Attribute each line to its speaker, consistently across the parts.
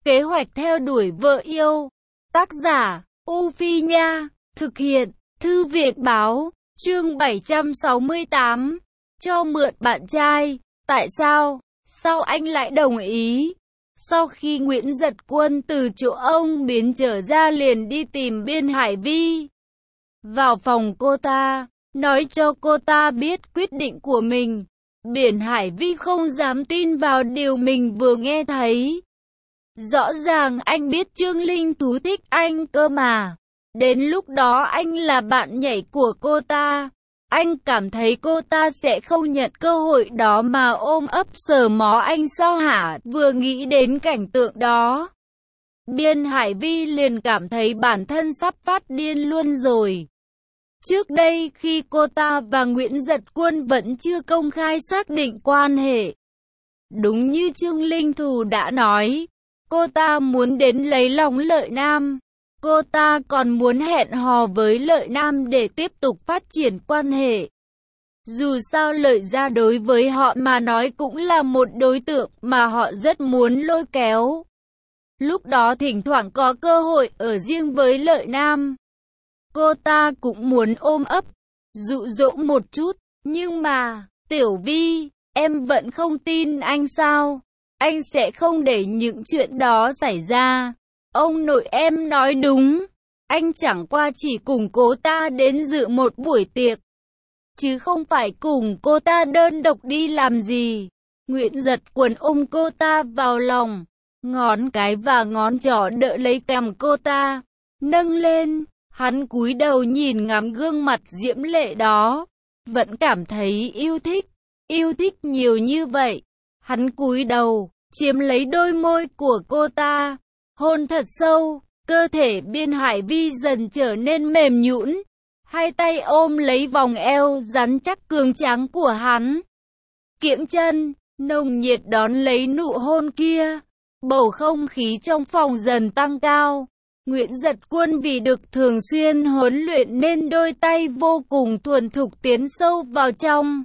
Speaker 1: Kế hoạch theo đuổi vợ yêu. Tác giả, U Phi Nha. Thực hiện, Thư viện Báo. Chương 768. Cho mượn bạn trai. Tại sao? Sao anh lại đồng ý? Sau khi Nguyễn Giật Quân từ chỗ ông biến trở ra liền đi tìm Biên Hải Vi. Vào phòng cô ta, nói cho cô ta biết quyết định của mình. Biên Hải Vi không dám tin vào điều mình vừa nghe thấy. Rõ ràng anh biết Trương Linh Tú thích anh cơ mà. Đến lúc đó anh là bạn nhảy của cô ta. Anh cảm thấy cô ta sẽ không nhận cơ hội đó mà ôm ấp sờ mó anh sao hả? Vừa nghĩ đến cảnh tượng đó, Biên Hải Vi liền cảm thấy bản thân sắp phát điên luôn rồi. Trước đây khi cô ta và Nguyễn Giật Quân vẫn chưa công khai xác định quan hệ, đúng như Trương Linh Tú đã nói, cô ta muốn đến lấy lòng Lợi Nam. Cô ta còn muốn hẹn hò với Lợi Nam để tiếp tục phát triển quan hệ. Dù sao Lợi gia đối với họ mà nói cũng là một đối tượng mà họ rất muốn lôi kéo. Lúc đó thỉnh thoảng có cơ hội ở riêng với Lợi Nam, cô ta cũng muốn ôm ấp, dụ dỗ một chút. Nhưng mà, Tiểu Vi, em vẫn không tin anh sao? Anh sẽ không để những chuyện đó xảy ra. Ông nội em nói đúng. Anh chẳng qua chỉ cùng cô ta đến dự một buổi tiệc, chứ không phải cùng cô ta đơn độc đi làm gì. Nguyễn Giật Quân ôm cô ta vào lòng, ngón cái và ngón trỏ đỡ lấy cằm cô ta, nâng lên. Hắn cúi đầu nhìn ngắm gương mặt diễm lệ đó, vẫn cảm thấy yêu thích nhiều như vậy. Hắn cúi đầu, chiếm lấy đôi môi của cô ta, hôn thật sâu. Cơ thể Biên Hải Vi dần trở nên mềm nhũn, hai tay ôm lấy vòng eo rắn chắc cường tráng của hắn. Kiễng chân, nồng nhiệt đón lấy nụ hôn kia. Bầu không khí trong phòng dần tăng cao. Nguyễn Giật Quân vì được thường xuyên huấn luyện nên đôi tay vô cùng thuần thục tiến sâu vào trong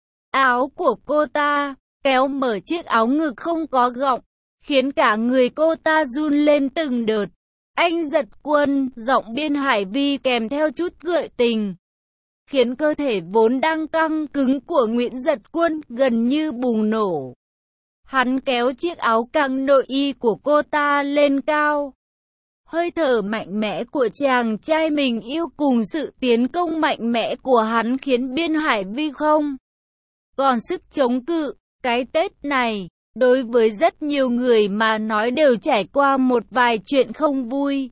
Speaker 1: áo của cô ta, kéo mở chiếc áo ngực không có gọng, khiến cả người cô ta run lên từng đợt. Anh Giật Quân, giọng Biên Hải Vi kèm theo chút gợi tình, khiến cơ thể vốn đang căng cứng của Nguyễn Giật Quân gần như bùng nổ. Hắn kéo chiếc áo căng nội y của cô ta lên cao. Hơi thở mạnh mẽ của chàng trai mình yêu cùng sự tiến công mạnh mẽ của hắn khiến Biên Hải Vi không còn sức chống cự. Cái Tết này, đối với rất nhiều người mà nói đều trải qua một vài chuyện không vui.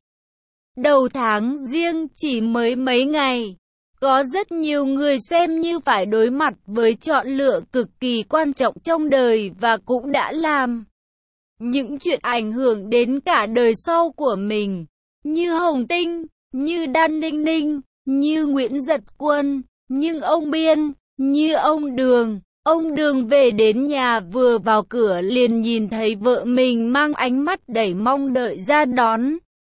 Speaker 1: Đầu tháng Giêng chỉ mới mấy ngày, có rất nhiều người xem như phải đối mặt với chọn lựa cực kỳ quan trọng trong đời và cũng đã làm những chuyện ảnh hưởng đến cả đời sau của mình, như Hồng Tinh, như Đan Ninh Ninh, như Nguyễn Giật Quân, nhưng ông Biên, như ông Đường. Ông Đường về đến nhà vừa vào cửa liền nhìn thấy vợ mình mang ánh mắt đầy mong đợi ra đón.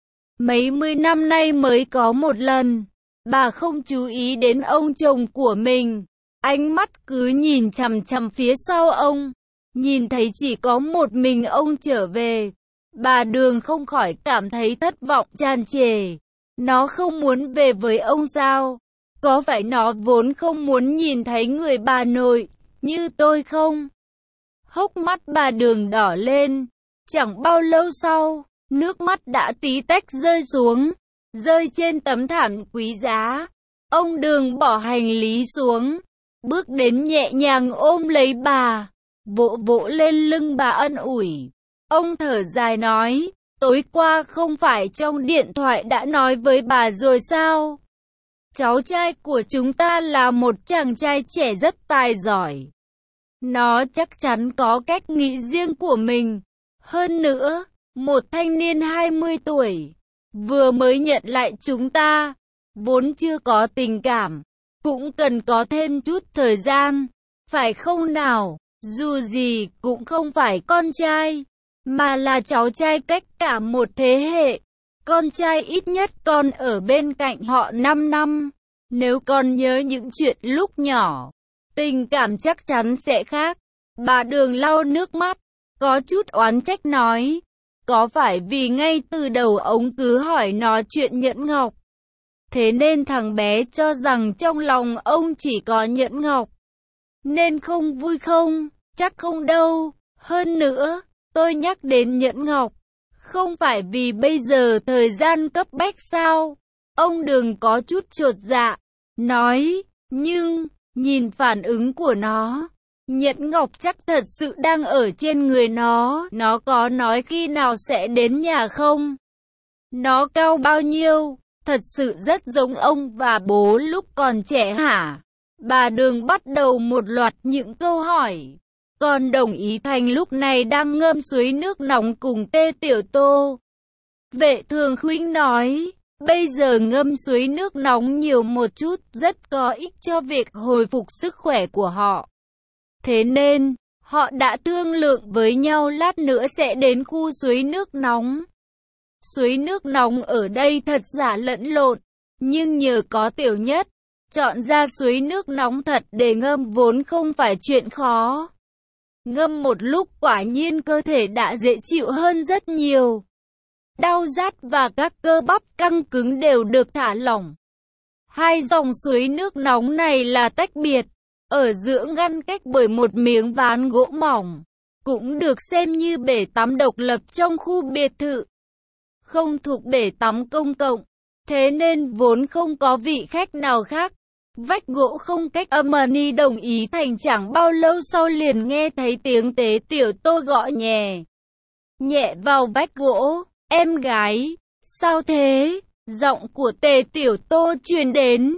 Speaker 1: Mấy mươi năm nay mới có một lần, bà không chú ý đến ông chồng của mình. Ánh mắt cứ nhìn chằm chằm phía sau ông, nhìn thấy chỉ có một mình ông trở về. Bà Đường không khỏi cảm thấy thất vọng tràn trề. Nó không muốn về với ông sao? Có phải nó vốn không muốn nhìn thấy người bà nội như tôi không? Hốc mắt bà Đường đỏ lên. Chẳng bao lâu sau, nước mắt đã tí tách rơi xuống, rơi trên tấm thảm quý giá. Ông Đường bỏ hành lý xuống, bước đến nhẹ nhàng ôm lấy bà, vỗ vỗ lên lưng bà ân ủi. Ông thở dài nói, tối qua không phải trong điện thoại đã nói với bà rồi sao? Cháu trai của chúng ta là một chàng trai trẻ rất tài giỏi. Nó chắc chắn có cách nghĩ riêng của mình. Hơn nữa, một thanh niên 20 tuổi, vừa mới nhận lại chúng ta, vốn chưa có tình cảm, cũng cần có thêm chút thời gian, phải không nào? Dù gì cũng không phải con trai, mà là cháu trai cách cả một thế hệ. Con trai ít nhất còn ở bên cạnh họ 5 năm. Nếu còn nhớ những chuyện lúc nhỏ, tình cảm chắc chắn sẽ khác. Bà Đường lau nước mắt, có chút oán trách nói. Có phải vì ngay từ đầu ông cứ hỏi nó chuyện nhẫn ngọc, thế nên thằng bé cho rằng trong lòng ông chỉ có nhẫn ngọc, nên không vui không? Chắc không đâu. Hơn nữa, tôi nhắc đến nhẫn ngọc, không phải vì bây giờ thời gian cấp bách sao? Ông Đường có chút chột dạ, nói, nhưng, nhìn phản ứng của nó, nhẫn ngọc chắc thật sự đang ở trên người nó có nói khi nào sẽ đến nhà không? Nó cao bao nhiêu? Thật sự rất giống ông và bố lúc còn trẻ hả? Bà Đường bắt đầu một loạt những câu hỏi. Còn Đồng Ý Thành lúc này đang ngâm suối nước nóng cùng Tê Tiểu Tô. Vệ Thường Khuynh nói, bây giờ ngâm suối nước nóng nhiều một chút rất có ích cho việc hồi phục sức khỏe của họ. Thế nên, họ đã thương lượng với nhau lát nữa sẽ đến khu suối nước nóng. Suối nước nóng ở đây thật giả lẫn lộn, nhưng nhờ có Tiểu Nhất, chọn ra suối nước nóng thật để ngâm vốn không phải chuyện khó. Ngâm một lúc quả nhiên cơ thể đã dễ chịu hơn rất nhiều. Đau rát và các cơ bắp căng cứng đều được thả lỏng. Hai dòng suối nước nóng này là tách biệt, ở giữa ngăn cách bởi một miếng ván gỗ mỏng, cũng được xem như bể tắm độc lập trong khu biệt thự. Không thuộc bể tắm công cộng, thế nên vốn không có vị khách nào khác. Vách gỗ không cách âm. Đồng Ý Thành chẳng bao lâu sau liền nghe thấy tiếng Tế Tiểu Tô gõ nhẹ vào vách gỗ. Em gái, sao thế? Giọng của Tề Tiểu Tô truyền đến.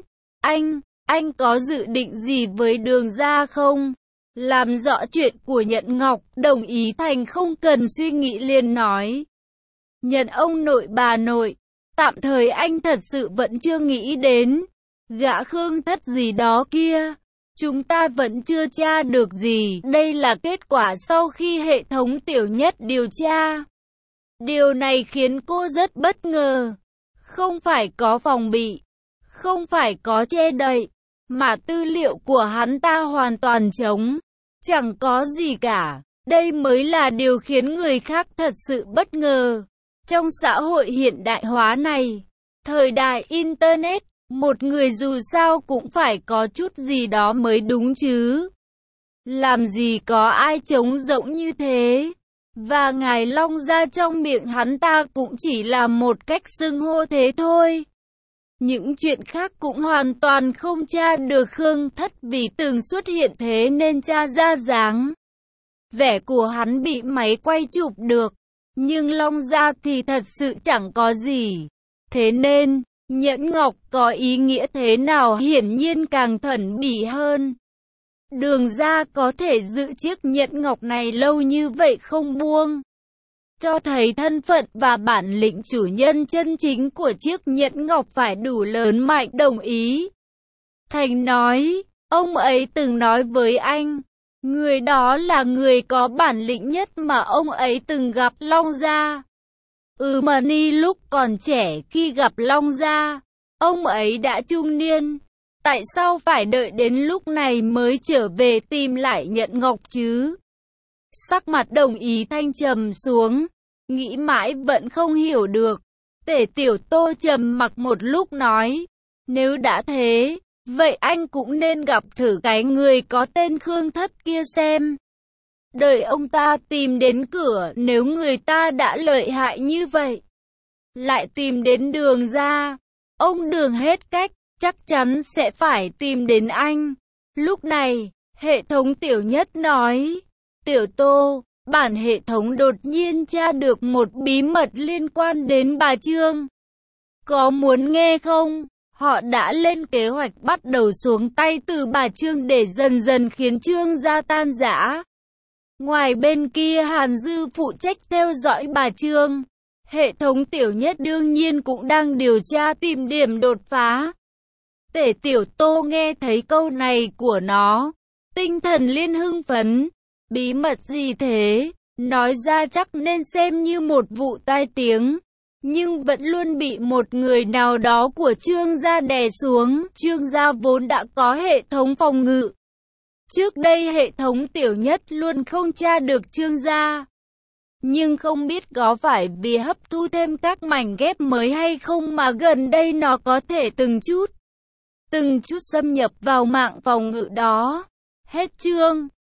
Speaker 1: Anh có dự định gì với Đường gia không? Làm rõ chuyện của Nhẫn Ngọc, Đồng Ý Thành không cần suy nghĩ liền nói. Nhận ông nội bà nội, tạm thời anh thật sự vẫn chưa nghĩ đến. Gã Khương Thất gì đó kia, chúng ta vẫn chưa tra được gì. Đây là kết quả sau khi hệ thống Tiểu Nhất điều tra. Điều này khiến cô rất bất ngờ. Không phải có phòng bị, không phải có che đậy, mà tư liệu của hắn ta hoàn toàn trống, chẳng có gì cả. Đây mới là điều khiến người khác thật sự bất ngờ. Trong xã hội hiện đại hóa này, thời đại Internet, một người dù sao cũng phải có chút gì đó mới đúng chứ. Làm gì có ai trống rỗng như thế. Và ngài Long Gia trong miệng hắn ta cũng chỉ là một cách xưng hô thế thôi. Những chuyện khác cũng hoàn toàn không tra được. Khương Thất vì từng xuất hiện thế nên tra ra dáng vẻ của hắn bị máy quay chụp được. Nhưng Long Gia thì thật sự chẳng có gì. Thế nên, Nhẫn Ngọc có ý nghĩa thế nào hiển nhiên càng thần bí hơn. Đường gia có thể giữ chiếc nhẫn ngọc này lâu như vậy không buông, cho thấy thân phận và bản lĩnh chủ nhân chân chính của chiếc nhẫn ngọc phải đủ lớn mạnh. Đồng Ý Thành nói, ông ấy từng nói với anh, người đó là người có bản lĩnh nhất mà ông ấy từng gặp. Long Gia Mani lúc còn trẻ khi gặp Long Gia, ông ấy đã trung niên. Tại sao phải đợi đến lúc này mới trở về tìm lại nhẫn ngọc chứ? Sắc mặt Đồng Ý Thanh trầm xuống, nghĩ mãi vẫn không hiểu được. Tề Tiểu Tô trầm mặc một lúc nói, nếu đã thế, vậy anh cũng nên gặp thử cái người có tên Khương Thất kia xem. Đợi ông ta tìm đến cửa. Nếu người ta đã lợi hại như vậy, lại tìm đến Đường gia, ông Đường hết cách, chắc chắn sẽ phải tìm đến anh. Lúc này, hệ thống Tiểu Nhất nói, Tiểu Tô, bản hệ thống đột nhiên tra được một bí mật liên quan đến bà Trương. Có muốn nghe không? Họ đã lên kế hoạch bắt đầu xuống tay từ bà Trương để dần dần khiến Trương gia tan rã. Ngoài bên kia Hàn Dư phụ trách theo dõi bà Trương. Hệ thống Tiểu Nhất đương nhiên cũng đang điều tra tìm điểm đột phá. Tề Tiểu Tô nghe thấy câu này của nó, tinh thần liên hưng phấn. Bí mật gì thế? Nói ra chắc nên xem như một vụ tai tiếng, nhưng vẫn luôn bị một người nào đó của Trương gia đè xuống. Trương gia vốn đã có hệ thống phòng ngự. Trước đây hệ thống Tiểu Nhất luôn không tra được Trương gia. Nhưng không biết có phải vì hấp thu thêm các mảnh ghép mới hay không mà gần đây nó có thể từng chút xâm nhập vào mạng phòng ngự đó. Hết chương.